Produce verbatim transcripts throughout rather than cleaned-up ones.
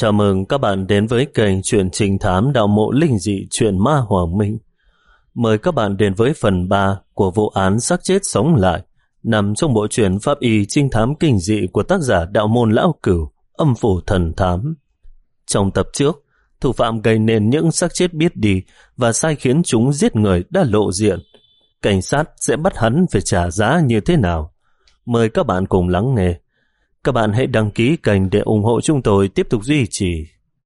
Chào mừng các bạn đến với kênh truyện trinh thám đạo mộ linh dị truyện ma Hoàng Minh. Mời các bạn đến với phần ba của vụ án xác chết sống lại, nằm trong bộ truyện pháp y trinh thám kinh dị của tác giả đạo môn lão cửu, âm phủ thần thám. Trong tập trước, thủ phạm gây nên những xác chết biết đi và sai khiến chúng giết người đã lộ diện. Cảnh sát sẽ bắt hắn phải trả giá như thế nào? Mời các bạn cùng lắng nghe. Các bạn hãy đăng ký kênh để ủng hộ chúng tôi tiếp tục duy trì.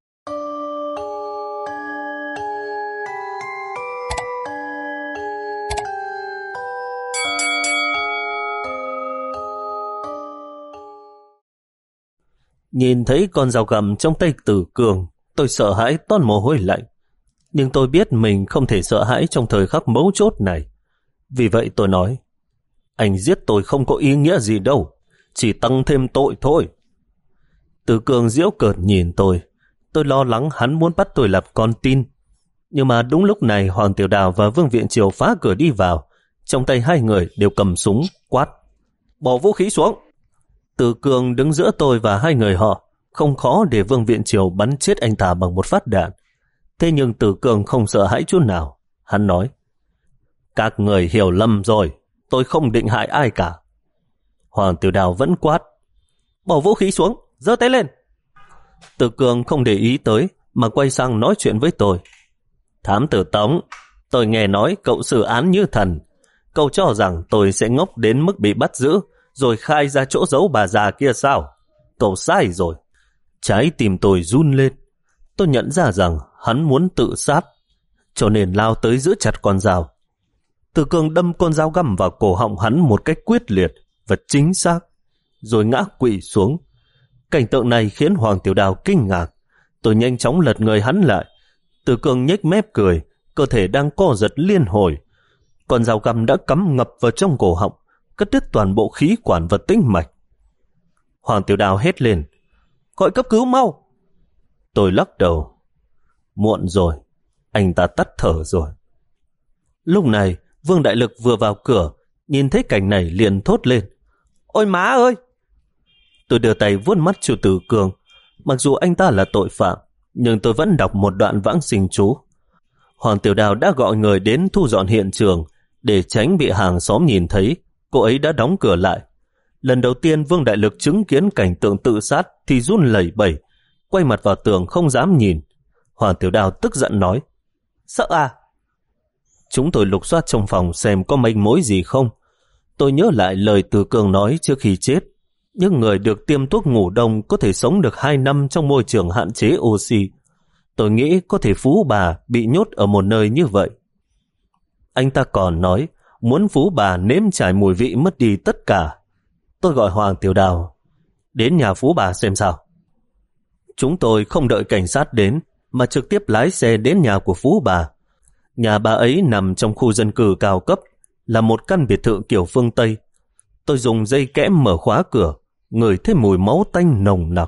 Nhìn thấy con dao găm trong tay Tử Cường, tôi sợ hãi toát mồ hôi lạnh. Nhưng tôi biết mình không thể sợ hãi trong thời khắc mấu chốt này. Vì vậy tôi nói, anh giết tôi không có ý nghĩa gì đâu, chỉ tăng thêm tội thôi. Tử Cường giễu cợt nhìn tôi. Tôi lo lắng hắn muốn bắt tôi làm con tin. Nhưng mà đúng lúc này Hoàng Tiểu Đào và Vương Viện Triều phá cửa đi vào. Trong tay hai người đều cầm súng, quát: bỏ vũ khí xuống! Tử Cường đứng giữa tôi và hai người họ. Không khó để Vương Viện Triều bắn chết anh ta bằng một phát đạn. Thế nhưng Tử Cường không sợ hãi chút nào. Hắn nói: các người hiểu lầm rồi, tôi không định hại ai cả. Hoàng Tiểu Đào vẫn quát: bỏ vũ khí xuống, giơ tay lên! Tử Cường không để ý tới mà quay sang nói chuyện với tôi. Thám tử Tống, tôi nghe nói cậu xử án như thần. Cậu cho rằng tôi sẽ ngốc đến mức bị bắt giữ rồi khai ra chỗ giấu bà già kia sao? Cậu sai rồi. Trái tim tôi run lên. Tôi nhận ra rằng hắn muốn tự sát, cho nên lao tới giữ chặt con dao. Tử Cường đâm con dao găm vào cổ họng hắn một cách quyết liệt và chính xác, rồi ngã quỵ xuống. Cảnh tượng này khiến Hoàng Tiểu Đào kinh ngạc. Tôi nhanh chóng lật người hắn lại. Tử Cường nhếch mép cười, cơ thể đang co giật liên hồi. Con dao găm đã cắm ngập vào trong cổ họng, cắt đứt toàn bộ khí quản và tĩnh mạch. Hoàng Tiểu Đào hét lên: gọi cấp cứu mau! Tôi lắc đầu. Muộn rồi, anh ta tắt thở rồi. Lúc này Vương Đại Lực vừa vào cửa, nhìn thấy cảnh này liền thốt lên: ôi má ơi! Tôi đưa tay vuốt mắt cho Tử Cường. Mặc dù anh ta là tội phạm, nhưng tôi vẫn đọc một đoạn vãng sinh chú. Hoàng Tiểu Đào đã gọi người đến thu dọn hiện trường. Để tránh bị hàng xóm nhìn thấy, cô ấy đã đóng cửa lại. Lần đầu tiên Vương Đại Lực chứng kiến cảnh tượng tự sát thì run lẩy bẩy, quay mặt vào tường không dám nhìn. Hoàng Tiểu Đào tức giận nói: sợ à? Chúng tôi lục soát trong phòng xem có manh mối gì không. Tôi nhớ lại lời Tử Cường nói trước khi chết. Những người được tiêm thuốc ngủ đông có thể sống được hai năm trong môi trường hạn chế oxy. Tôi nghĩ có thể Phú Bà bị nhốt ở một nơi như vậy. Anh ta còn nói muốn Phú Bà nếm trải mùi vị mất đi tất cả. Tôi gọi Hoàng Tiểu Đào: đến nhà Phú Bà xem sao. Chúng tôi không đợi cảnh sát đến mà trực tiếp lái xe đến nhà của Phú Bà. Nhà bà ấy nằm trong khu dân cư cao cấp, là một căn biệt thự kiểu phương Tây. Tôi dùng dây kẽm mở khóa cửa, ngửi thấy mùi máu tanh nồng nặc.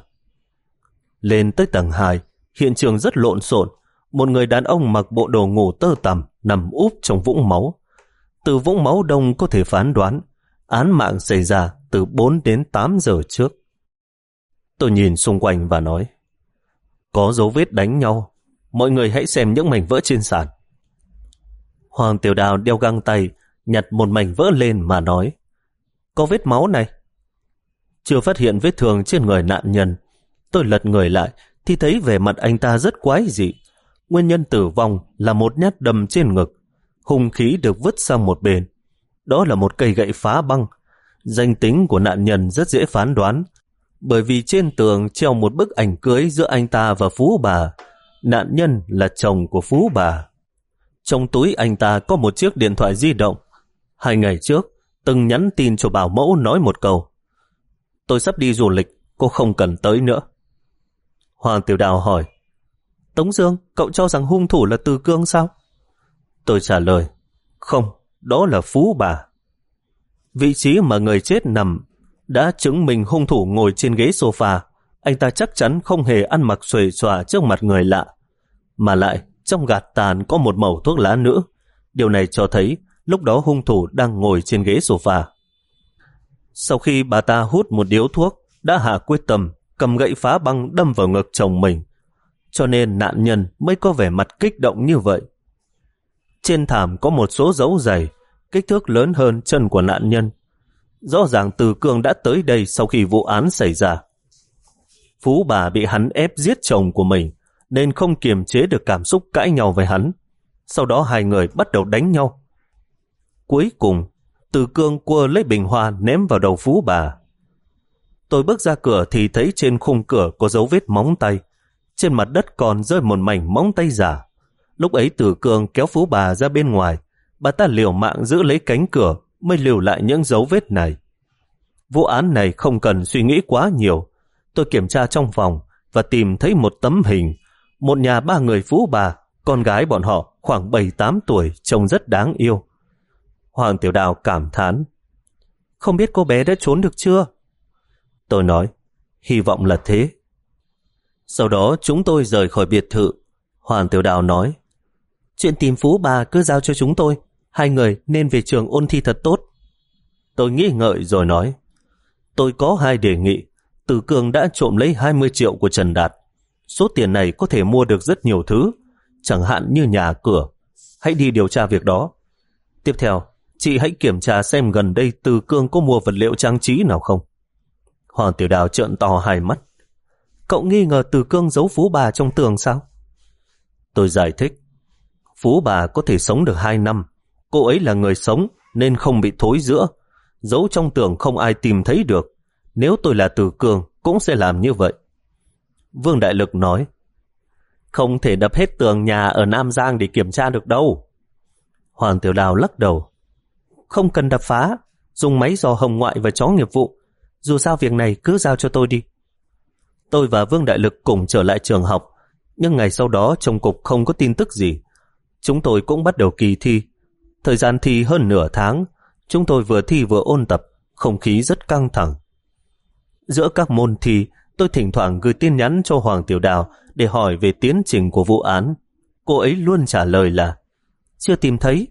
Lên tới tầng hai, hiện trường rất lộn xộn. Một người đàn ông mặc bộ đồ ngủ tơ tằm nằm úp trong vũng máu. Từ vũng máu đông có thể phán đoán án mạng xảy ra từ bốn đến tám giờ trước. Tôi nhìn xung quanh và nói: có dấu vết đánh nhau, mọi người hãy xem những mảnh vỡ trên sàn. Hoàng Tiểu Đào đeo găng tay, nhặt một mảnh vỡ lên mà nói: có vết máu này. Chưa phát hiện vết thương trên người nạn nhân. Tôi lật người lại thì thấy vẻ mặt anh ta rất quái dị. Nguyên nhân tử vong là một nhát đâm trên ngực. Hung khí được vứt sang một bên. Đó là một cây gậy phá băng. Danh tính của nạn nhân rất dễ phán đoán, bởi vì trên tường treo một bức ảnh cưới giữa anh ta và Phú Bà. Nạn nhân là chồng của Phú Bà. Trong túi anh ta có một chiếc điện thoại di động. Hai ngày trước từng nhắn tin cho bảo mẫu nói một câu: tôi sắp đi du lịch, cô không cần tới nữa. Hoàng Tiểu Đào hỏi: Tống Dương, cậu cho rằng hung thủ là Từ Cương sao? Tôi trả lời: không, đó là Phú Bà. Vị trí mà người chết nằm đã chứng minh hung thủ ngồi trên ghế sofa. Anh ta chắc chắn không hề ăn mặc xuề xòa trước mặt người lạ. Mà lại trong gạt tàn có một mẩu thuốc lá nữa. Điều này cho thấy lúc đó hung thủ đang ngồi trên ghế sofa. Sau khi bà ta hút một điếu thuốc, đã hạ quyết tâm cầm gậy phá băng đâm vào ngực chồng mình, cho nên nạn nhân mới có vẻ mặt kích động như vậy. Trên thảm có một số dấu giày, kích thước lớn hơn chân của nạn nhân. Rõ ràng Từ Cương đã tới đây sau khi vụ án xảy ra. Phú bà bị hắn ép giết chồng của mình, nên không kiềm chế được cảm xúc cãi nhau với hắn. Sau đó hai người bắt đầu đánh nhau. Cuối cùng, Từ Cương quơ lấy bình hoa ném vào đầu Phú bà. Tôi bước ra cửa thì thấy trên khung cửa có dấu vết móng tay. Trên mặt đất còn rơi một mảnh móng tay giả. Lúc ấy Từ Cương kéo Phú bà ra bên ngoài, bà ta liều mạng giữ lấy cánh cửa mới lưu lại những dấu vết này. Vụ án này không cần suy nghĩ quá nhiều. Tôi kiểm tra trong phòng và tìm thấy một tấm hình, một nhà ba người Phú bà, con gái bọn họ khoảng bảy tám tuổi, trông rất đáng yêu. Hoàng Tiểu Đào cảm thán, không biết cô bé đã trốn được chưa? Tôi nói, hy vọng là thế. Sau đó chúng tôi rời khỏi biệt thự. Hoàng Tiểu Đào nói, chuyện tìm Phú bà cứ giao cho chúng tôi, hai người nên về trường ôn thi thật tốt. Tôi nghĩ ngợi rồi nói, tôi có hai đề nghị. Từ Cương đã trộm lấy hai mươi triệu của Trần Đạt. Số tiền này có thể mua được rất nhiều thứ, chẳng hạn như nhà cửa. Hãy đi điều tra việc đó. Tiếp theo, chị hãy kiểm tra xem gần đây Từ Cương có mua vật liệu trang trí nào không. Hoàng Tiểu Đào trợn to hai mắt. Cậu nghi ngờ Từ Cương giấu Phú bà trong tường sao? Tôi giải thích, Phú bà có thể sống được hai năm. Cô ấy là người sống nên không bị thối rữa. Giấu trong tường không ai tìm thấy được. Nếu tôi là Từ Cương cũng sẽ làm như vậy. Vương Đại Lực nói, không thể đập hết tường nhà ở Nam Giang để kiểm tra được đâu. Hoàng Tiểu Đào lắc đầu, không cần đập phá, dùng máy dò hồng ngoại và chó nghiệp vụ. Dù sao việc này cứ giao cho tôi đi. Tôi và Vương Đại Lực cùng trở lại trường học, nhưng ngày sau đó trong cục không có tin tức gì. Chúng tôi cũng bắt đầu kỳ thi. Thời gian thi hơn nửa tháng, chúng tôi vừa thi vừa ôn tập, không khí rất căng thẳng. Giữa các môn thi, tôi thỉnh thoảng gửi tin nhắn cho Hoàng Tiểu Đào để hỏi về tiến trình của vụ án. Cô ấy luôn trả lời là chưa tìm thấy.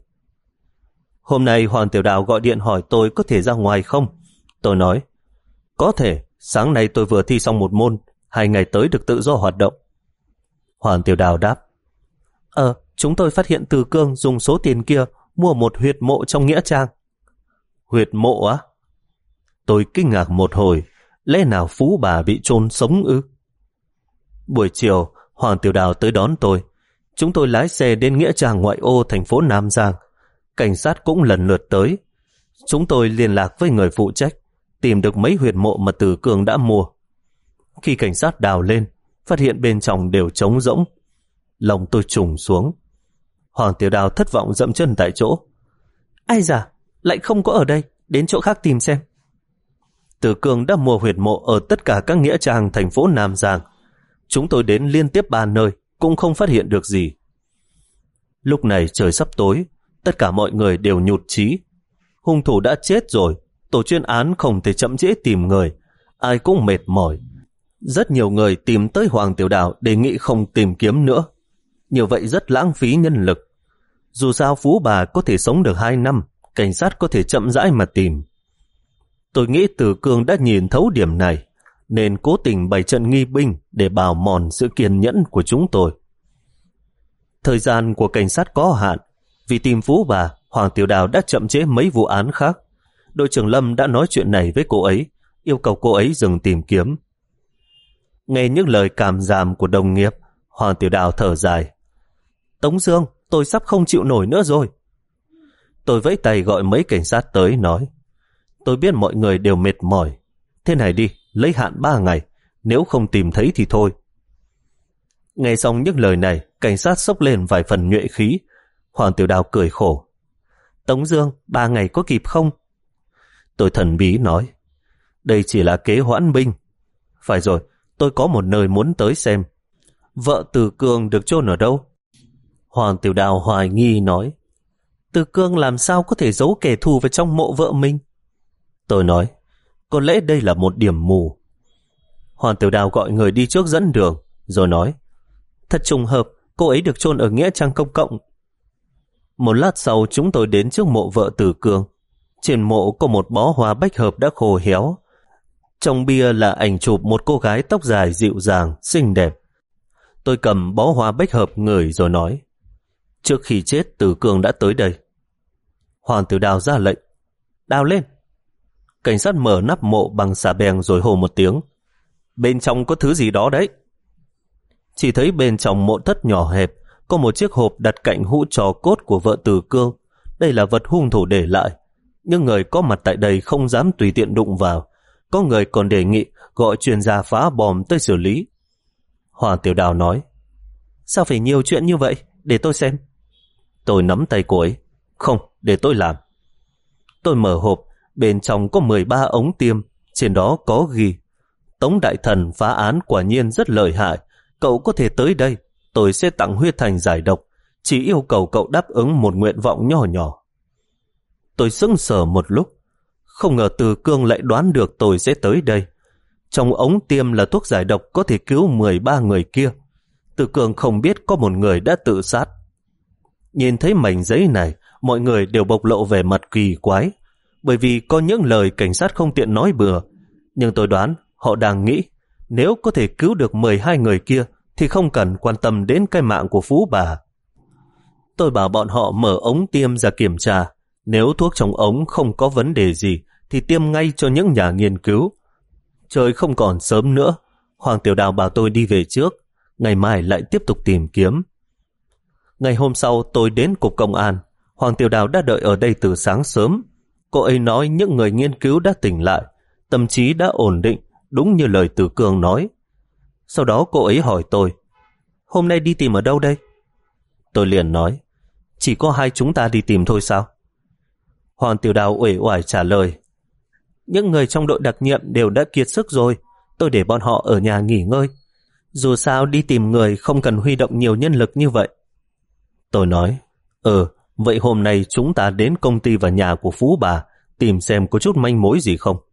Hôm nay Hoàng Tiểu Đào gọi điện hỏi tôi có thể ra ngoài không. Tôi nói, có thể, sáng nay tôi vừa thi xong một môn, hai ngày tới được tự do hoạt động. Hoàng Tiểu Đào đáp, Ờ, chúng tôi phát hiện Từ Cương dùng số tiền kia mua một huyệt mộ trong Nghĩa Trang. Huyệt mộ á? Tôi kinh ngạc một hồi, lẽ nào Phú bà bị chôn sống ư? Buổi chiều, Hoàng Tiểu Đào tới đón tôi. Chúng tôi lái xe đến Nghĩa Trang ngoại ô thành phố Nam Giang. Cảnh sát cũng lần lượt tới. Chúng tôi liên lạc với người phụ trách, tìm được mấy huyệt mộ mà Từ Cương đã mua. Khi cảnh sát đào lên, phát hiện bên trong đều trống rỗng. Lòng tôi trùng xuống. Hoàng Tiểu Đào thất vọng dậm chân tại chỗ. Ai da, lại không có ở đây, đến chỗ khác tìm xem. Từ Cương đã mua huyệt mộ ở tất cả các nghĩa trang thành phố Nam Giang. Chúng tôi đến liên tiếp ba nơi, cũng không phát hiện được gì. Lúc này trời sắp tối, tất cả mọi người đều nhụt chí. Hung thủ đã chết rồi, tổ chuyên án không thể chậm trễ tìm người, ai cũng mệt mỏi. Rất nhiều người tìm tới Hoàng Tiểu Đào đề nghị không tìm kiếm nữa. Như vậy rất lãng phí nhân lực. Dù sao Phú bà có thể sống được hai năm, cảnh sát có thể chậm rãi mà tìm. Tôi nghĩ Từ Cương đã nhìn thấu điểm này, nên cố tình bày trận nghi binh để bào mòn sự kiên nhẫn của chúng tôi. Thời gian của cảnh sát có hạn, vì tìm Phú bà, Hoàng Tiểu Đào đã chậm trễ mấy vụ án khác. Đội trưởng Lâm đã nói chuyện này với cô ấy, yêu cầu cô ấy dừng tìm kiếm. Nghe những lời cảm giảm của đồng nghiệp, Hoàng Tiểu Đào thở dài. Tống Dương, tôi sắp không chịu nổi nữa rồi. Tôi vẫy tay gọi mấy cảnh sát tới nói, tôi biết mọi người đều mệt mỏi. Thế này đi, lấy hạn ba ngày, nếu không tìm thấy thì thôi. Nghe xong những lời này, cảnh sát xốc lên vài phần nhuệ khí. Hoàng Tiểu Đào cười khổ. Tống Dương, ba ngày có kịp không? Tôi thần bí nói, đây chỉ là kế hoãn binh. Phải rồi, tôi có một nơi muốn tới xem. Vợ Từ Cương được chôn ở đâu? Hoàng Tiểu Đào hoài nghi nói, Từ Cương làm sao có thể giấu kẻ thù vào trong mộ vợ mình? Tôi nói, có lẽ đây là một điểm mù. Hoàng Tiểu Đào gọi người đi trước dẫn đường, rồi nói, thật trùng hợp, cô ấy được chôn ở nghĩa trang công cộng. Một lát sau chúng tôi đến trước mộ vợ Từ Cương. Trên mộ có một bó hoa bách hợp đã khô héo. Trong bia là ảnh chụp một cô gái tóc dài dịu dàng, xinh đẹp. Tôi cầm bó hoa bách hợp ngửi rồi nói, trước khi chết Tử Cương đã tới đây. Hoàng Tiểu Đào ra lệnh, đào lên. Cảnh sát mở nắp mộ bằng xà beng rồi hô một tiếng, bên trong có thứ gì đó đấy. Chỉ thấy bên trong mộ thất nhỏ hẹp có một chiếc hộp đặt cạnh hũ trò cốt của vợ Tử Cương. Đây là vật hung thủ để lại, nhưng người có mặt tại đây không dám tùy tiện đụng vào. Có người còn đề nghị gọi chuyên gia phá bom tới xử lý. Hoàng Tiểu Đào nói, sao phải nhiều chuyện như vậy, để tôi xem. Tôi nắm tay cô ấy, không, để tôi làm. Tôi mở hộp, bên trong có mười ba ống tiêm, trên đó có ghi, Tống đại thần phá án quả nhiên rất lợi hại, cậu có thể tới đây, tôi sẽ tặng huyết thành giải độc, chỉ yêu cầu cậu đáp ứng một nguyện vọng nhỏ nhỏ. Tôi sững sờ một lúc, không ngờ Từ Cương lại đoán được tôi sẽ tới đây. Trong ống tiêm là thuốc giải độc có thể cứu mười ba người kia. Từ Cương không biết có một người đã tự sát. Nhìn thấy mảnh giấy này, mọi người đều bộc lộ vẻ mặt kỳ quái, bởi vì có những lời cảnh sát không tiện nói bừa. Nhưng tôi đoán họ đang nghĩ, nếu có thể cứu được mười hai người kia thì không cần quan tâm đến cái mạng của Phú bà. Tôi bảo bọn họ mở ống tiêm ra kiểm tra, nếu thuốc trong ống không có vấn đề gì thì tiêm ngay cho những nhà nghiên cứu. Trời không còn sớm nữa, Hoàng Tiểu Đào bảo tôi đi về trước, ngày mai lại tiếp tục tìm kiếm. Ngày hôm sau tôi đến cục công an, Hoàng Tiểu Đào đã đợi ở đây từ sáng sớm. Cô ấy nói những người nghiên cứu đã tỉnh lại, tâm trí đã ổn định, đúng như lời Từ Cương nói. Sau đó cô ấy hỏi tôi, hôm nay đi tìm ở đâu đây? Tôi liền nói, chỉ có hai chúng ta đi tìm thôi sao? Hoàng Tiểu Đào uể oải trả lời, những người trong đội đặc nhiệm đều đã kiệt sức rồi, tôi để bọn họ ở nhà nghỉ ngơi. Dù sao đi tìm người không cần huy động nhiều nhân lực như vậy. Tôi nói, ừ, vậy hôm nay chúng ta đến công ty và nhà của Phú bà, tìm xem có chút manh mối gì không.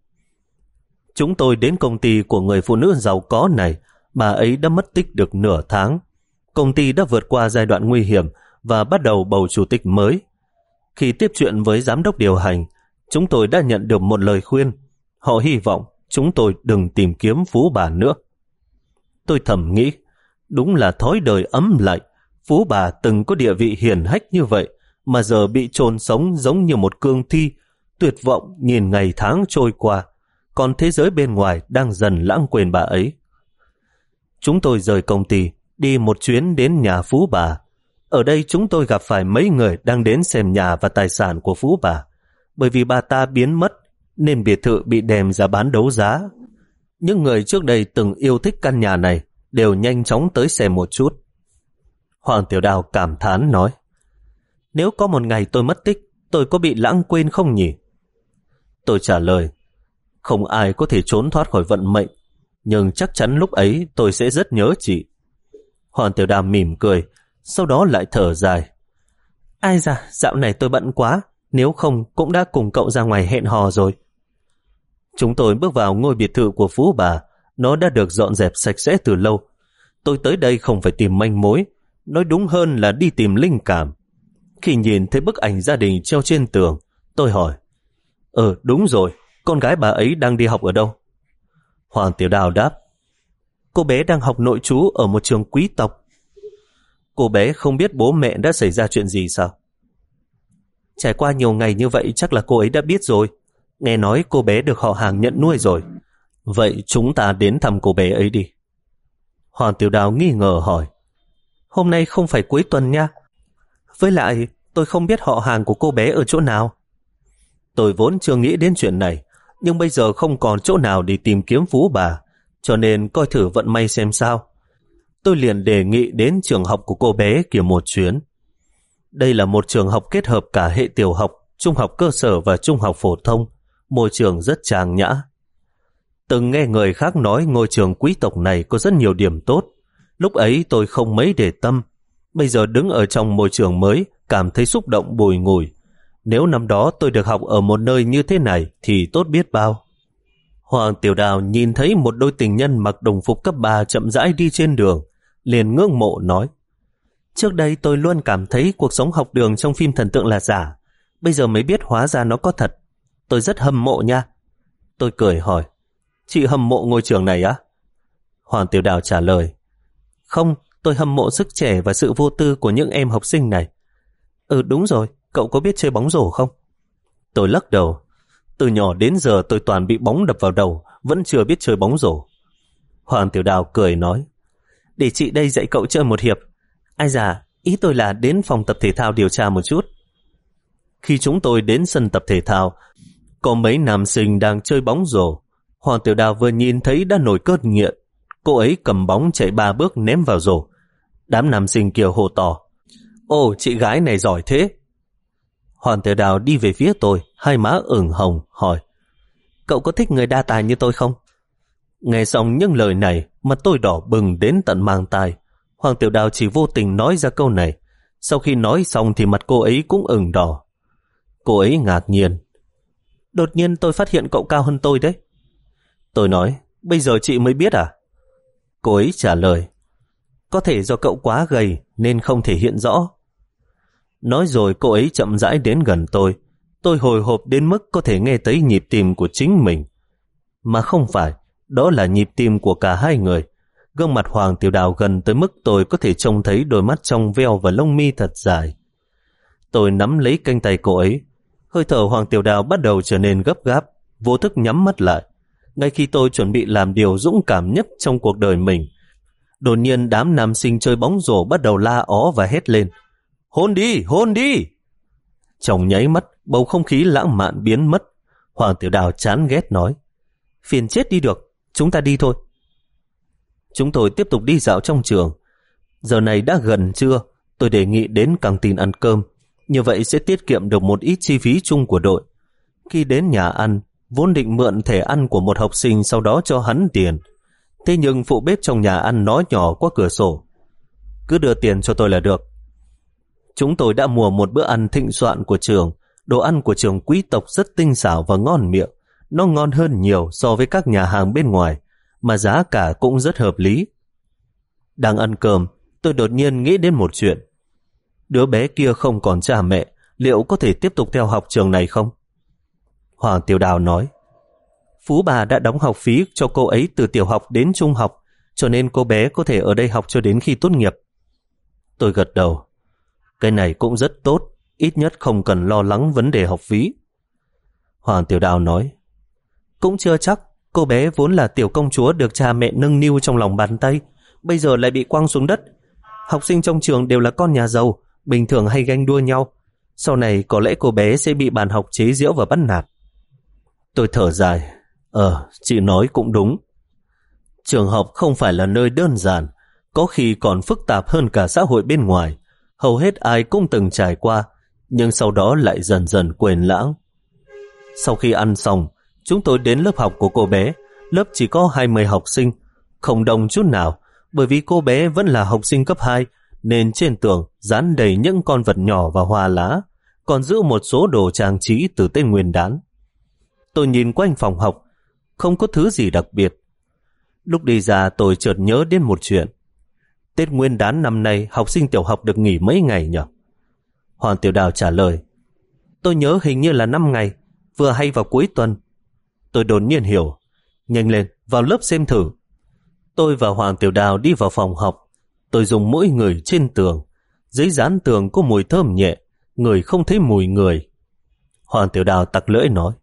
Chúng tôi đến công ty của người phụ nữ giàu có này, bà ấy đã mất tích được nửa tháng. Công ty đã vượt qua giai đoạn nguy hiểm và bắt đầu bầu chủ tịch mới. Khi tiếp chuyện với giám đốc điều hành, chúng tôi đã nhận được một lời khuyên. Họ hy vọng chúng tôi đừng tìm kiếm Phú bà nữa. Tôi thầm nghĩ, đúng là thói đời ấm lạnh. Phú bà từng có địa vị hiển hách như vậy, mà giờ bị chôn sống giống như một cương thi, tuyệt vọng nhìn ngày tháng trôi qua, còn thế giới bên ngoài đang dần lãng quên bà ấy. Chúng tôi rời công ty, đi một chuyến đến nhà Phú bà. Ở đây chúng tôi gặp phải mấy người đang đến xem nhà và tài sản của Phú bà. Bởi vì bà ta biến mất, nên biệt thự bị đem ra bán đấu giá. Những người trước đây từng yêu thích căn nhà này đều nhanh chóng tới xem một chút. Hoàng Tiểu Đào cảm thán nói, nếu có một ngày tôi mất tích, tôi có bị lãng quên không nhỉ? Tôi trả lời, không ai có thể trốn thoát khỏi vận mệnh, nhưng chắc chắn lúc ấy tôi sẽ rất nhớ chị. Hoàng Tiểu Đào mỉm cười, sau đó lại thở dài. Ai da, dạo này tôi bận quá, nếu không cũng đã cùng cậu ra ngoài hẹn hò rồi. Chúng tôi bước vào ngôi biệt thự của Phú bà, nó đã được dọn dẹp sạch sẽ từ lâu. Tôi tới đây không phải tìm manh mối, nói đúng hơn là đi tìm linh cảm. Khi nhìn thấy bức ảnh gia đình treo trên tường, tôi hỏi, Ừ đúng rồi, con gái bà ấy đang đi học ở đâu? Hoàng Tiểu Đào đáp, cô bé đang học nội trú ở một trường quý tộc. Cô bé không biết bố mẹ đã xảy ra chuyện gì sao? Trải qua nhiều ngày như vậy chắc là cô ấy đã biết rồi. Nghe nói cô bé được họ hàng nhận nuôi rồi. Vậy chúng ta đến thăm cô bé ấy đi. Hoàng Tiểu Đào nghi ngờ hỏi, hôm nay không phải cuối tuần nha. Với lại tôi không biết họ hàng của cô bé ở chỗ nào. Tôi vốn chưa nghĩ đến chuyện này, nhưng bây giờ không còn chỗ nào để tìm kiếm Phú bà, cho nên coi thử vận may xem sao. Tôi liền đề nghị đến trường học của cô bé kia một chuyến. Đây là một trường học kết hợp cả hệ tiểu học, trung học cơ sở và trung học phổ thông, môi trường rất trang nhã. Từng nghe người khác nói ngôi trường quý tộc này có rất nhiều điểm tốt. Lúc ấy tôi không mấy để tâm, bây giờ đứng ở trong môi trường mới, cảm thấy xúc động bùi ngùi. Nếu năm đó tôi được học ở một nơi như thế này thì tốt biết bao. Hoàng Tiểu Đào nhìn thấy một đôi tình nhân mặc đồng phục cấp ba chậm rãi đi trên đường, liền ngưỡng mộ nói, trước đây tôi luôn cảm thấy cuộc sống học đường trong phim thần tượng là giả, bây giờ mới biết hóa ra nó có thật. Tôi rất hâm mộ nha. Tôi cười hỏi, Chị hâm mộ ngôi trường này á? Hoàng Tiểu Đào trả lời. Không, tôi hâm mộ sức trẻ và sự vô tư của những em học sinh này. Ừ đúng rồi, cậu có biết chơi bóng rổ không? Tôi lắc đầu. Từ nhỏ đến giờ tôi toàn bị bóng đập vào đầu, vẫn chưa biết chơi bóng rổ. Hoàng Tiểu Đào cười nói. Để chị đây dạy cậu chơi một hiệp. Ai già, ý tôi là đến phòng tập thể thao điều tra một chút. Khi chúng tôi đến sân tập thể thao, có mấy nam sinh đang chơi bóng rổ. Hoàng Tiểu Đào vừa nhìn thấy đã nổi cơn nghiện. Cô ấy cầm bóng chạy ba bước ném vào rổ. Đám nam sinh kia hô to. Ồ, chị gái này giỏi thế. Hoàng Tiểu Đào đi về phía tôi, hai má ửng hồng, hỏi. Cậu có thích người đa tài như tôi không? Nghe xong những lời này, mặt tôi đỏ bừng đến tận mang tai. Hoàng Tiểu Đào chỉ vô tình nói ra câu này. Sau khi nói xong thì mặt cô ấy cũng ửng đỏ. Cô ấy ngạc nhiên. Đột nhiên tôi phát hiện cậu cao hơn tôi đấy. Tôi nói, bây giờ chị mới biết à? Cô ấy trả lời, có thể do cậu quá gầy nên không thể hiện rõ. Nói rồi cô ấy chậm rãi đến gần tôi. Tôi hồi hộp đến mức có thể nghe thấy nhịp tim của chính mình. Mà không phải, đó là nhịp tim của cả hai người. Gương mặt Hoàng Tiểu Đào gần tới mức tôi có thể trông thấy đôi mắt trong veo và lông mi thật dài. Tôi nắm lấy cánh tay cô ấy. Hơi thở Hoàng Tiểu Đào bắt đầu trở nên gấp gáp, vô thức nhắm mắt lại. Ngay khi tôi chuẩn bị làm điều dũng cảm nhất trong cuộc đời mình, đột nhiên đám nam sinh chơi bóng rổ bắt đầu la ó và hét lên. Hôn đi, hôn đi! Trong nháy mắt, bầu không khí lãng mạn biến mất. Hoàng Tiểu Đào chán ghét nói. Phiền chết đi được, chúng ta đi thôi. Chúng tôi tiếp tục đi dạo trong trường. Giờ này đã gần trưa, tôi đề nghị đến căng tin ăn cơm. Như vậy sẽ tiết kiệm được một ít chi phí chung của đội. Khi đến nhà ăn, vốn định mượn thẻ ăn của một học sinh sau đó cho hắn tiền. Thế nhưng phụ bếp trong nhà ăn nói nhỏ qua cửa sổ. Cứ đưa tiền cho tôi là được. Chúng tôi đã mua một bữa ăn thịnh soạn của trường. Đồ ăn của trường quý tộc rất tinh xảo và ngon miệng. Nó ngon hơn nhiều so với các nhà hàng bên ngoài, mà giá cả cũng rất hợp lý. Đang ăn cơm, tôi đột nhiên nghĩ đến một chuyện. Đứa bé kia không còn cha mẹ, liệu có thể tiếp tục theo học trường này không? Hoàng Tiểu Đào nói. Phú bà đã đóng học phí cho cô ấy từ tiểu học đến trung học, cho nên cô bé có thể ở đây học cho đến khi tốt nghiệp. Tôi gật đầu. Cái này cũng rất tốt, ít nhất không cần lo lắng vấn đề học phí. Hoàng Tiểu Đào nói. Cũng chưa chắc, cô bé vốn là tiểu công chúa được cha mẹ nâng niu trong lòng bàn tay, bây giờ lại bị quăng xuống đất. Học sinh trong trường đều là con nhà giàu, bình thường hay ganh đua nhau. Sau này có lẽ cô bé sẽ bị bàn học chế giễu và bắt nạt. Tôi thở dài. Ờ, chị nói cũng đúng. Trường học không phải là nơi đơn giản, có khi còn phức tạp hơn cả xã hội bên ngoài. Hầu hết ai cũng từng trải qua, nhưng sau đó lại dần dần quên lãng. Sau khi ăn xong, chúng tôi đến lớp học của cô bé. Lớp chỉ có hai mươi học sinh, không đông chút nào, bởi vì cô bé vẫn là học sinh cấp hai, nên trên tường dán đầy những con vật nhỏ và hoa lá, còn giữ một số đồ trang trí từ Tết Nguyên đán. Tôi nhìn quanh phòng học, không có thứ gì đặc biệt. Lúc đi ra tôi chợt nhớ đến một chuyện. Tết Nguyên đán năm nay học sinh tiểu học được nghỉ mấy ngày nhỉ? Hoàng Tiểu Đào trả lời. Tôi nhớ hình như là năm ngày, vừa hay vào cuối tuần. Tôi đột nhiên hiểu. Nhanh lên, vào lớp xem thử. Tôi và Hoàng Tiểu Đào đi vào phòng học. Tôi dùng mỗi người trên tường. Giấy dán tường có mùi thơm nhẹ, người không thấy mùi người. Hoàng Tiểu Đào tặc lưỡi nói.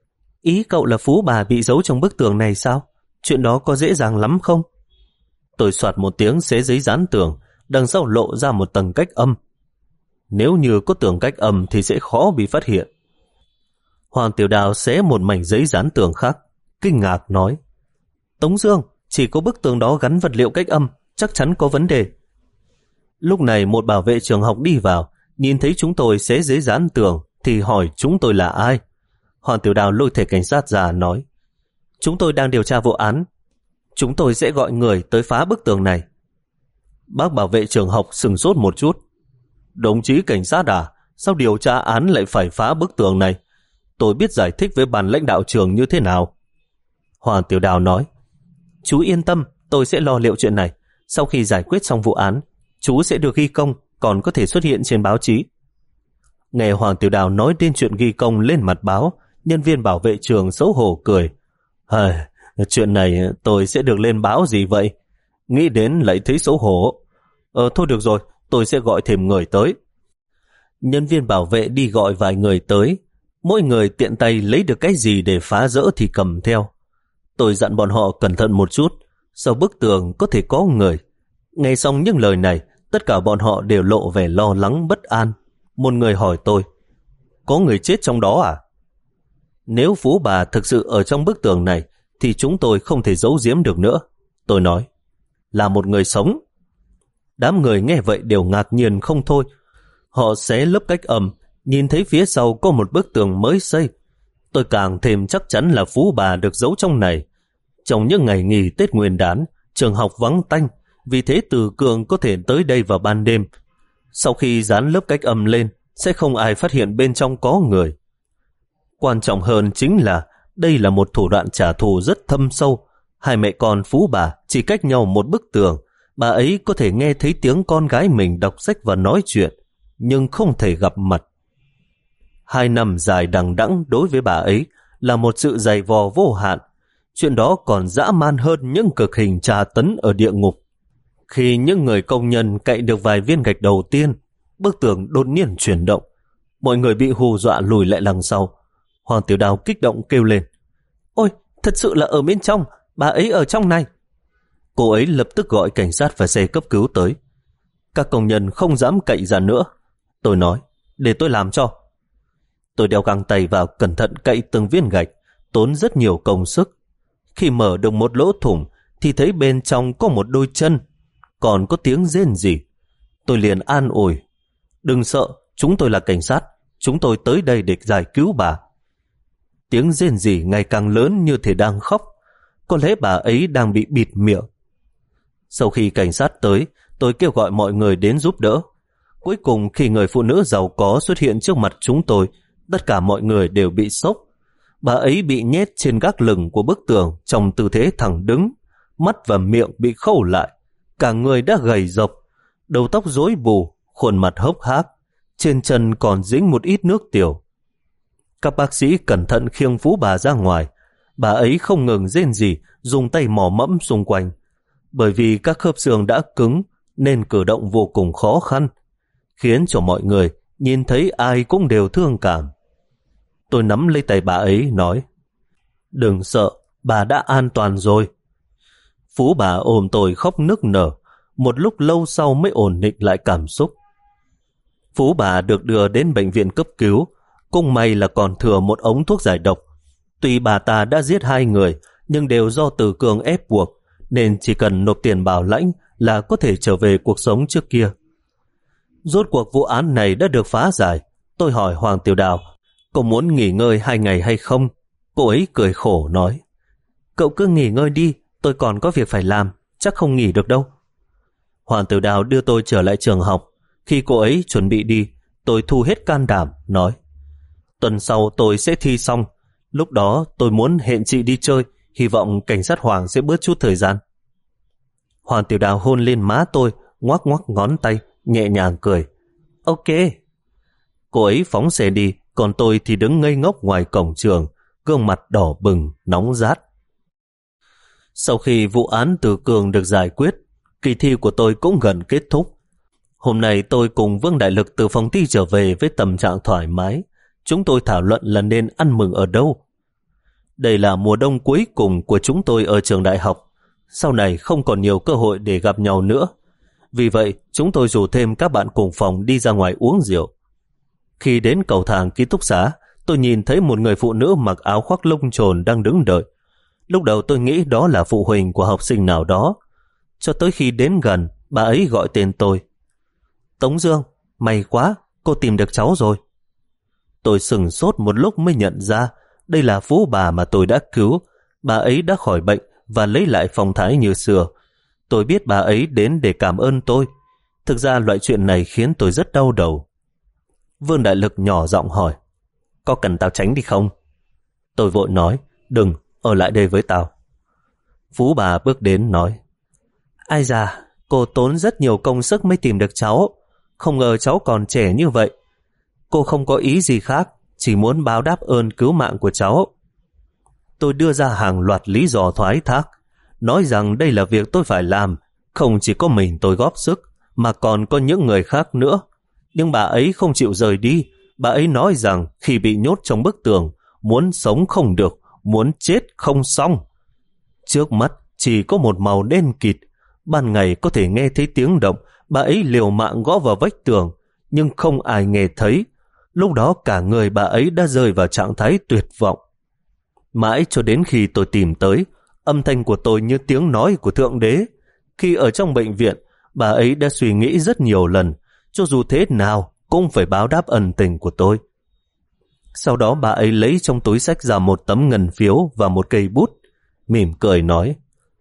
Ý cậu là phú bà bị giấu trong bức tường này sao? Chuyện đó có dễ dàng lắm không? Tôi soạt một tiếng xé giấy dán tường, đằng sau lộ ra một tầng cách âm. Nếu như có tường cách âm thì sẽ khó bị phát hiện. Hoàng Tiểu Đào xé một mảnh giấy dán tường khác, kinh ngạc nói. Tống Dương, chỉ có bức tường đó gắn vật liệu cách âm, chắc chắn có vấn đề. Lúc này một bảo vệ trường học đi vào, nhìn thấy chúng tôi xé giấy dán tường thì hỏi chúng tôi là ai. Hoàng Tiểu Đào lôi thẻ cảnh sát ra nói. Chúng tôi đang điều tra vụ án. Chúng tôi sẽ gọi người tới phá bức tường này. Bác bảo vệ trường học sửng sốt một chút. Đồng chí cảnh sát à, sao điều tra án lại phải phá bức tường này? Tôi biết giải thích với ban lãnh đạo trường như thế nào. Hoàng Tiểu Đào nói. Chú yên tâm, tôi sẽ lo liệu chuyện này. Sau khi giải quyết xong vụ án, chú sẽ được ghi công, còn có thể xuất hiện trên báo chí. Nghe Hoàng Tiểu Đào nói đến chuyện ghi công lên mặt báo, nhân viên bảo vệ trường xấu hổ cười. Hời, Chuyện này tôi sẽ được lên báo gì vậy? Nghĩ đến lại thấy xấu hổ. Ờ thôi được rồi, tôi sẽ gọi thêm người tới. Nhân viên bảo vệ đi gọi vài người tới. Mỗi người tiện tay lấy được cái gì để phá rỡ thì cầm theo. Tôi dặn bọn họ cẩn thận một chút, sau bức tường có thể có người. Nghe xong những lời này, tất cả bọn họ đều lộ vẻ lo lắng bất an. Một người hỏi tôi, có người chết trong đó à? Nếu Phú bà thực sự ở trong bức tường này thì chúng tôi không thể giấu giếm được nữa. Tôi nói, là một người sống. Đám người nghe vậy đều ngạc nhiên không thôi. Họ xé lớp cách âm, nhìn thấy phía sau có một bức tường mới xây. Tôi càng thêm chắc chắn là Phú bà được giấu trong này. Trong những ngày nghỉ Tết Nguyên đán, trường học vắng tanh, vì thế Từ Cường có thể tới đây vào ban đêm. Sau khi dán lớp cách âm lên, sẽ không ai phát hiện bên trong có người. Quan trọng hơn chính là đây là một thủ đoạn trả thù rất thâm sâu. Hai mẹ con Phú bà chỉ cách nhau một bức tường. Bà ấy có thể nghe thấy tiếng con gái mình đọc sách và nói chuyện, nhưng không thể gặp mặt. Hai năm dài đằng đẵng đối với bà ấy là một sự dày vò vô hạn. Chuyện đó còn dã man hơn những cực hình tra tấn ở địa ngục. Khi những người công nhân cậy được vài viên gạch đầu tiên, bức tường đột nhiên chuyển động. Mọi người bị hù dọa lùi lại đằng sau. Hoàng Tiểu Đào kích động kêu lên, ôi, thật sự là ở bên trong, bà ấy ở trong này. Cô ấy lập tức gọi cảnh sát và xe cấp cứu tới. Các công nhân không dám cậy ra nữa. Tôi nói, để tôi làm cho. Tôi đeo găng tay vào cẩn thận cậy từng viên gạch, tốn rất nhiều công sức. Khi mở được một lỗ thủng thì thấy bên trong có một đôi chân, còn có tiếng rên rỉ. Tôi liền an ủi, đừng sợ, chúng tôi là cảnh sát, chúng tôi tới đây để giải cứu bà. Tiếng rên rỉ ngày càng lớn như thể đang khóc. Có lẽ bà ấy đang bị bịt miệng. Sau khi cảnh sát tới, tôi kêu gọi mọi người đến giúp đỡ. Cuối cùng khi người phụ nữ giàu có xuất hiện trước mặt chúng tôi, tất cả mọi người đều bị sốc. Bà ấy bị nhét trên gác lửng của bức tường trong tư thế thẳng đứng, mắt và miệng bị khâu lại, cả người đã gầy rộc, đầu tóc rối bù, khuôn mặt hốc hác, trên chân còn dính một ít nước tiểu. Các bác sĩ cẩn thận khiêng Phú bà ra ngoài. Bà ấy không ngừng rên rỉ, dùng tay mò mẫm xung quanh. Bởi vì các khớp xương đã cứng nên cử động vô cùng khó khăn, khiến cho mọi người nhìn thấy ai cũng đều thương cảm. Tôi nắm lấy tay bà ấy nói, đừng sợ, bà đã an toàn rồi. Phú bà ôm tôi khóc nức nở, một lúc lâu sau mới ổn định lại cảm xúc. Phú bà được đưa đến bệnh viện cấp cứu, cũng may là còn thừa một ống thuốc giải độc. Tuy bà ta đã giết hai người, nhưng đều do Từ Cường ép buộc, nên chỉ cần nộp tiền bảo lãnh là có thể trở về cuộc sống trước kia. Rốt cuộc vụ án này đã được phá giải. Tôi hỏi Hoàng Tiểu Đào, cậu muốn nghỉ ngơi hai ngày hay không? Cô ấy cười khổ nói, cậu cứ nghỉ ngơi đi, tôi còn có việc phải làm, chắc không nghỉ được đâu. Hoàng Tiểu Đào đưa tôi trở lại trường học. Khi cô ấy chuẩn bị đi, tôi thu hết can đảm, nói, tuần sau tôi sẽ thi xong, lúc đó tôi muốn hẹn chị đi chơi, hy vọng cảnh sát Hoàng sẽ bớt chút thời gian. Hoàng Tiểu Đào hôn lên má tôi, ngoắc ngoắc ngón tay, nhẹ nhàng cười, ok. Cô ấy phóng xe đi, còn tôi thì đứng ngây ngốc ngoài cổng trường, gương mặt đỏ bừng, nóng rát. Sau khi vụ án Từ Cường được giải quyết, kỳ thi của tôi cũng gần kết thúc. Hôm nay tôi cùng Vương Đại Lực từ phòng thi trở về với tâm trạng thoải mái. Chúng tôi thảo luận là nên ăn mừng ở đâu. Đây là mùa đông cuối cùng của chúng tôi ở trường đại học. Sau này không còn nhiều cơ hội để gặp nhau nữa. Vì vậy, chúng tôi rủ thêm các bạn cùng phòng đi ra ngoài uống rượu. Khi đến cầu thang ký túc xá, tôi nhìn thấy một người phụ nữ mặc áo khoác lông trồn đang đứng đợi. Lúc đầu tôi nghĩ đó là phụ huynh của học sinh nào đó. Cho tới khi đến gần, bà ấy gọi tên tôi. Tống Dương, may quá, cô tìm được cháu rồi. Tôi sửng sốt một lúc mới nhận ra đây là Phú bà mà tôi đã cứu. Bà ấy đã khỏi bệnh và lấy lại phong thái như xưa. Tôi biết bà ấy đến để cảm ơn tôi. Thực ra loại chuyện này khiến tôi rất đau đầu. Vương Đại Lực nhỏ giọng hỏi, có cần tao tránh đi không? Tôi vội nói, đừng, ở lại đây với tao. Phú bà bước đến nói, ai da, cô tốn rất nhiều công sức mới tìm được cháu. Không ngờ cháu còn trẻ như vậy. Cô không có ý gì khác, chỉ muốn báo đáp ơn cứu mạng của cháu. Tôi đưa ra hàng loạt lý do thoái thác, nói rằng đây là việc tôi phải làm, không chỉ có mình tôi góp sức, mà còn có những người khác nữa. Nhưng bà ấy không chịu rời đi. Bà ấy nói rằng khi bị nhốt trong bức tường, muốn sống không được, muốn chết không xong. Trước mắt chỉ có một màu đen kịt. Ban ngày có thể nghe thấy tiếng động, bà ấy liều mạng gõ vào vách tường, nhưng không ai nghe thấy. Lúc đó cả người bà ấy đã rơi vào trạng thái tuyệt vọng. Mãi cho đến khi tôi tìm tới, âm thanh của tôi như tiếng nói của Thượng Đế. Khi ở trong bệnh viện, bà ấy đã suy nghĩ rất nhiều lần, cho dù thế nào cũng phải báo đáp ân tình của tôi. Sau đó bà ấy lấy trong túi xách ra một tấm ngân phiếu và một cây bút, mỉm cười nói: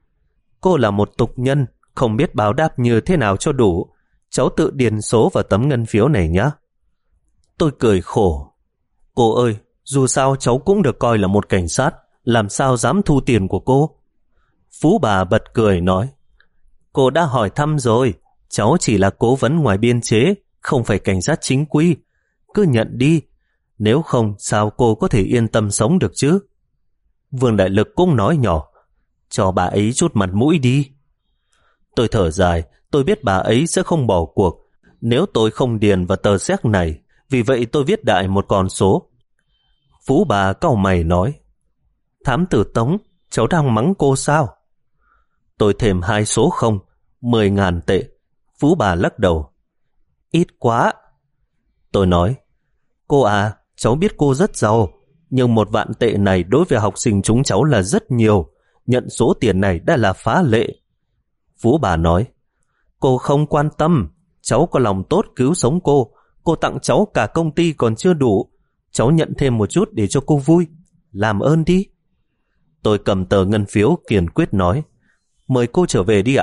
cô là một tục nhân, không biết báo đáp như thế nào cho đủ. Cháu tự điền số vào tấm ngân phiếu này nhé. Tôi cười khổ. Cô ơi, dù sao cháu cũng được coi là một cảnh sát, làm sao dám thu tiền của cô? Phú bà bật cười nói: cô đã hỏi thăm rồi, cháu chỉ là cố vấn ngoài biên chế, không phải cảnh sát chính quy. Cứ nhận đi, nếu không sao cô có thể yên tâm sống được chứ? Vương Đại Lực cũng nói nhỏ: cho bà ấy chút mặt mũi đi. Tôi thở dài, tôi biết bà ấy sẽ không bỏ cuộc nếu tôi không điền vào tờ séc này, vì vậy tôi viết đại một con số. Phú bà cau mày nói: thám tử Tống, cháu đang mắng cô sao? Tôi thêm hai số không, mười ngàn tệ. Phú bà lắc đầu: ít quá. Tôi nói: cô à, cháu biết cô rất giàu, nhưng một vạn tệ này đối với học sinh chúng cháu là rất nhiều. Nhận số tiền này đã là phá lệ. Phú bà nói: cô không quan tâm, cháu có lòng tốt cứu sống cô. Cô tặng cháu cả công ty còn chưa đủ, cháu nhận thêm một chút để cho cô vui. Làm ơn đi. Tôi cầm tờ ngân phiếu kiên quyết nói: mời cô trở về đi ạ.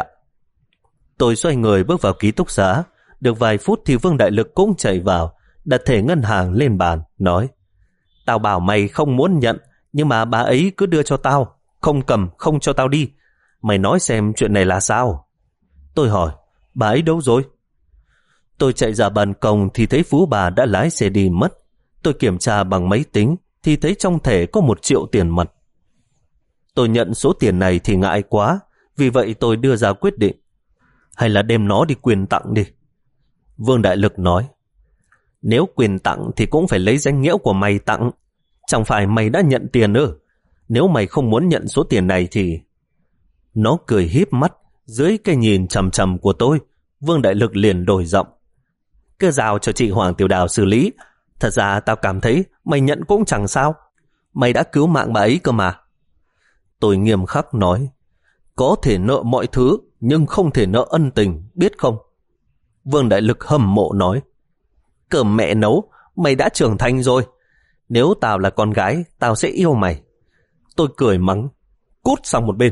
Tôi xoay người bước vào ký túc xá. Được vài phút thì Vương Đại Lực cũng chạy vào, đặt thẻ ngân hàng lên bàn, nói: tao bảo mày không muốn nhận, nhưng mà bà ấy cứ đưa cho tao, không cầm không cho tao đi. Mày nói xem chuyện này là sao? Tôi hỏi: bà ấy đâu rồi? Tôi chạy ra ban công thì thấy Phú bà đã lái xe đi mất. Tôi kiểm tra bằng máy tính thì thấy trong thẻ có một triệu tiền mặt. Tôi nhận số tiền này thì ngại quá, vì vậy tôi đưa ra quyết định: hay là đem nó đi quyền tặng đi. Vương Đại Lực nói: nếu quyền tặng thì cũng phải lấy danh nghĩa của mày tặng, chẳng phải mày đã nhận tiền ư? Nếu mày không muốn nhận số tiền này thì... Nó cười híp mắt. Dưới cái nhìn chằm chằm của tôi, Vương Đại Lực liền đổi giọng: cứ giao cho chị Hoàng Tiểu Đào xử lý. Thật ra tao cảm thấy mày nhận cũng chẳng sao, mày đã cứu mạng bà ấy cơ mà. Tôi nghiêm khắc nói: có thể nợ mọi thứ, nhưng không thể nợ ân tình, biết không? Vương Đại Lực hâm mộ nói: cơm mẹ nấu, mày đã trưởng thành rồi. Nếu tao là con gái, tao sẽ yêu mày. Tôi cười mắng: cút sang một bên.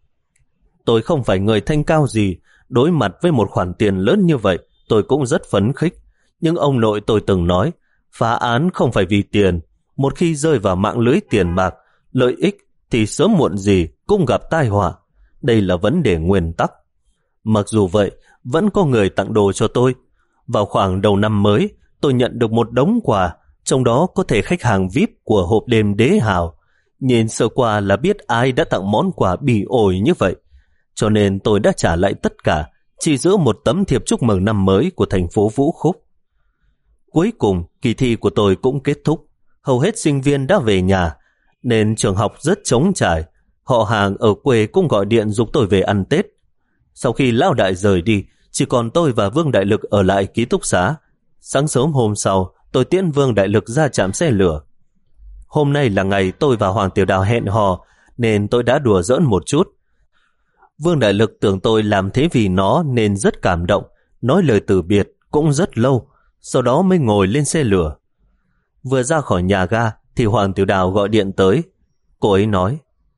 Tôi không phải người thanh cao gì, đối mặt với một khoản tiền lớn như vậy, tôi cũng rất phấn khích. Nhưng ông nội tôi từng nói, phá án không phải vì tiền. Một khi rơi vào mạng lưới tiền bạc, lợi ích, thì sớm muộn gì cũng gặp tai họa. Đây là vấn đề nguyên tắc. Mặc dù vậy, vẫn có người tặng đồ cho tôi. Vào khoảng đầu năm mới, tôi nhận được một đống quà, trong đó có thể khách hàng vi ai pi của hộp đêm Đế Hào. Nhìn sơ qua là biết ai đã tặng món quà bỉ ổi như vậy. Cho nên tôi đã trả lại tất cả, chỉ giữ một tấm thiệp chúc mừng năm mới của thành phố Vũ Khúc. Cuối cùng, kỳ thi của tôi cũng kết thúc. Hầu hết sinh viên đã về nhà, nên trường học rất trống trải. Họ hàng ở quê cũng gọi điện giục tôi về ăn Tết. Sau khi lão đại rời đi, chỉ còn tôi và Vương Đại Lực ở lại ký túc xá. Sáng sớm hôm sau, tôi tiễn Vương Đại Lực ra trạm xe lửa. Hôm nay là ngày tôi và Hoàng Tiểu Đào hẹn hò, nên tôi đã đùa giỡn một chút. Vương Đại Lực tưởng tôi làm thế vì nó nên rất cảm động, nói lời từ biệt cũng rất lâu, sau đó mới ngồi lên xe lửa. Vừa ra khỏi nhà ga thì Hoàng Tiểu Đào gọi điện tới. Cô ấy nói: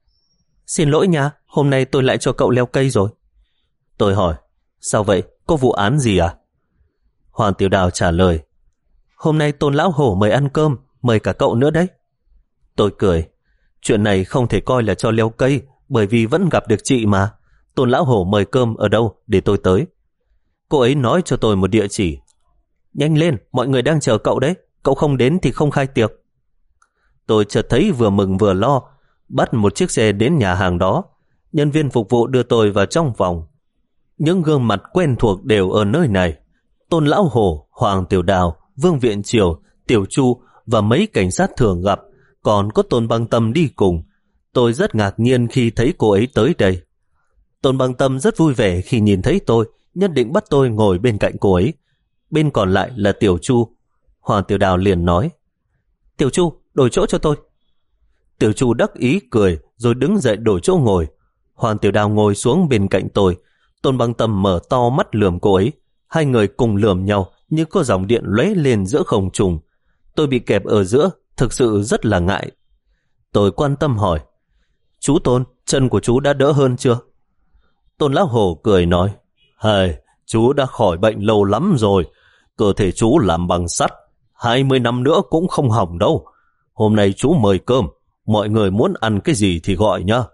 xin lỗi nha, hôm nay tôi lại cho cậu leo cây rồi. Tôi hỏi: sao vậy, có vụ án gì à? Hoàng Tiểu Đào trả lời: hôm nay Tôn Lão Hổ mời ăn cơm, mời cả cậu nữa đấy. Tôi cười: chuyện này không thể coi là cho leo cây, bởi vì vẫn gặp được chị mà. Tôn Lão Hổ mời cơm ở đâu để tôi tới. Cô ấy nói cho tôi một địa chỉ. Nhanh lên, mọi người đang chờ cậu đấy, cậu không đến thì không khai tiệc. Tôi chợt thấy vừa mừng vừa lo. bắt một chiếc xe đến nhà hàng đó. Nhân viên phục vụ đưa tôi vào trong phòng. Những gương mặt quen thuộc đều ở nơi này. Tôn Lão Hổ, Hoàng Tiểu Đào, Vương Viện Triều, Tiểu Chu và mấy cảnh sát thường gặp, còn có Tôn Băng Tâm đi cùng. Tôi rất ngạc nhiên khi thấy cô ấy tới đây. Tôn Băng Tâm rất vui vẻ khi nhìn thấy tôi, nhất định bắt tôi ngồi bên cạnh cô ấy. Bên còn lại là Tiểu Chu. Hoàng Tiểu Đào liền nói: Tiểu Chu, đổi chỗ cho tôi. Tiểu Chu đắc ý cười rồi đứng dậy đổi chỗ ngồi. Hoàng Tiểu Đào ngồi xuống bên cạnh tôi. Tôn Băng Tâm mở to mắt lườm cô ấy. Hai người cùng lườm nhau như có dòng điện lóe lên giữa không trung. Tôi bị kẹp ở giữa, thực sự rất là ngại. Tôi quan tâm hỏi: Chú Tôn, chân của chú đã đỡ hơn chưa? Tôn Lão Hổ cười nói: Hề, chú đã khỏi bệnh lâu lắm rồi. Cơ thể chú làm bằng sắt, hai mươi năm nữa cũng không hỏng đâu. Hôm nay chú mời cơm, mọi người muốn ăn cái gì thì gọi nhá.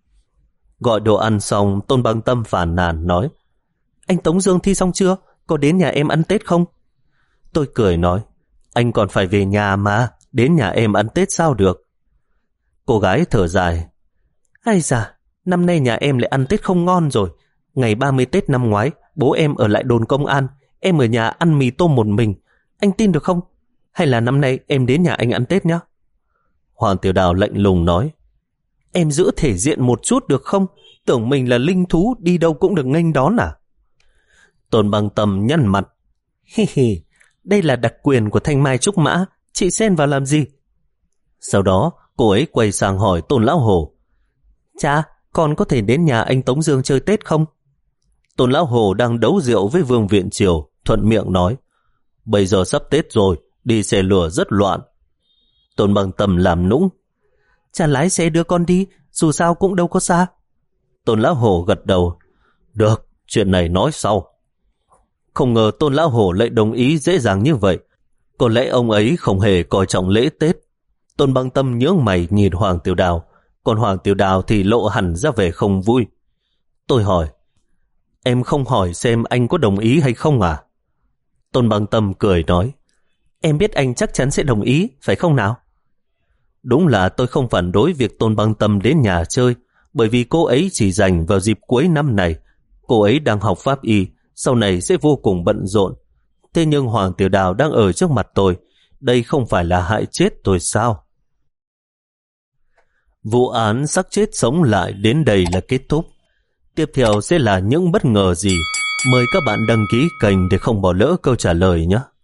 Gọi đồ ăn xong, Tôn Băng Tâm phàn nàn nói: Anh Tống Dương thi xong chưa? Có đến nhà em ăn Tết không? Tôi cười nói: Anh còn phải về nhà mà, đến nhà em ăn Tết sao được? Cô gái thở dài: Ai da, năm nay nhà em lại ăn Tết không ngon rồi. Ngày ba mươi Tết năm ngoái, bố em ở lại đồn công an, em ở nhà ăn mì tôm một mình. Anh tin được không? Hay là năm nay em đến nhà anh ăn Tết nhé? Hoàng Tiểu Đào lạnh lùng nói: Em giữ thể diện một chút được không? Tưởng mình là linh thú đi đâu cũng được nghênh đón à? Tôn Băng Tâm nhăn mặt: Hi hi, đây là đặc quyền của Thanh Mai Trúc Mã, chị xen vào làm gì? Sau đó cô ấy quay sang hỏi Tôn Lão Hổ: Cha, con có thể đến nhà anh Tống Dương chơi Tết không? Tôn Lão Hổ đang đấu rượu với Vương Viện Triều, thuận miệng nói: Bây giờ sắp Tết rồi, đi xe lửa rất loạn. Tôn Băng Tâm làm nũng: Cha lái xe đưa con đi, dù sao cũng đâu có xa. Tôn Lão Hổ gật đầu: Được, chuyện này nói sau. Không ngờ Tôn Lão Hổ lại đồng ý dễ dàng như vậy. Có lẽ ông ấy không hề coi trọng lễ Tết. Tôn Băng Tâm nhướng mày nhìn Hoàng Tiểu Đào, còn Hoàng Tiểu Đào thì lộ hẳn ra vẻ không vui. Tôi hỏi: Em không hỏi xem anh có đồng ý hay không à? Tôn Băng Tâm cười nói: Em biết anh chắc chắn sẽ đồng ý, phải không nào? Đúng là tôi không phản đối việc Tôn Băng Tâm đến nhà chơi, bởi vì cô ấy chỉ dành vào dịp cuối năm này. Cô ấy đang học pháp y, sau này sẽ vô cùng bận rộn. Thế nhưng Hoàng Tiểu Đào đang ở trước mặt tôi, đây không phải là hại chết tôi sao? Vụ án xác chết sống lại đến đây là kết thúc. Tiếp theo sẽ là những bất ngờ gì? Mời các bạn đăng ký kênh để không bỏ lỡ câu trả lời nhé.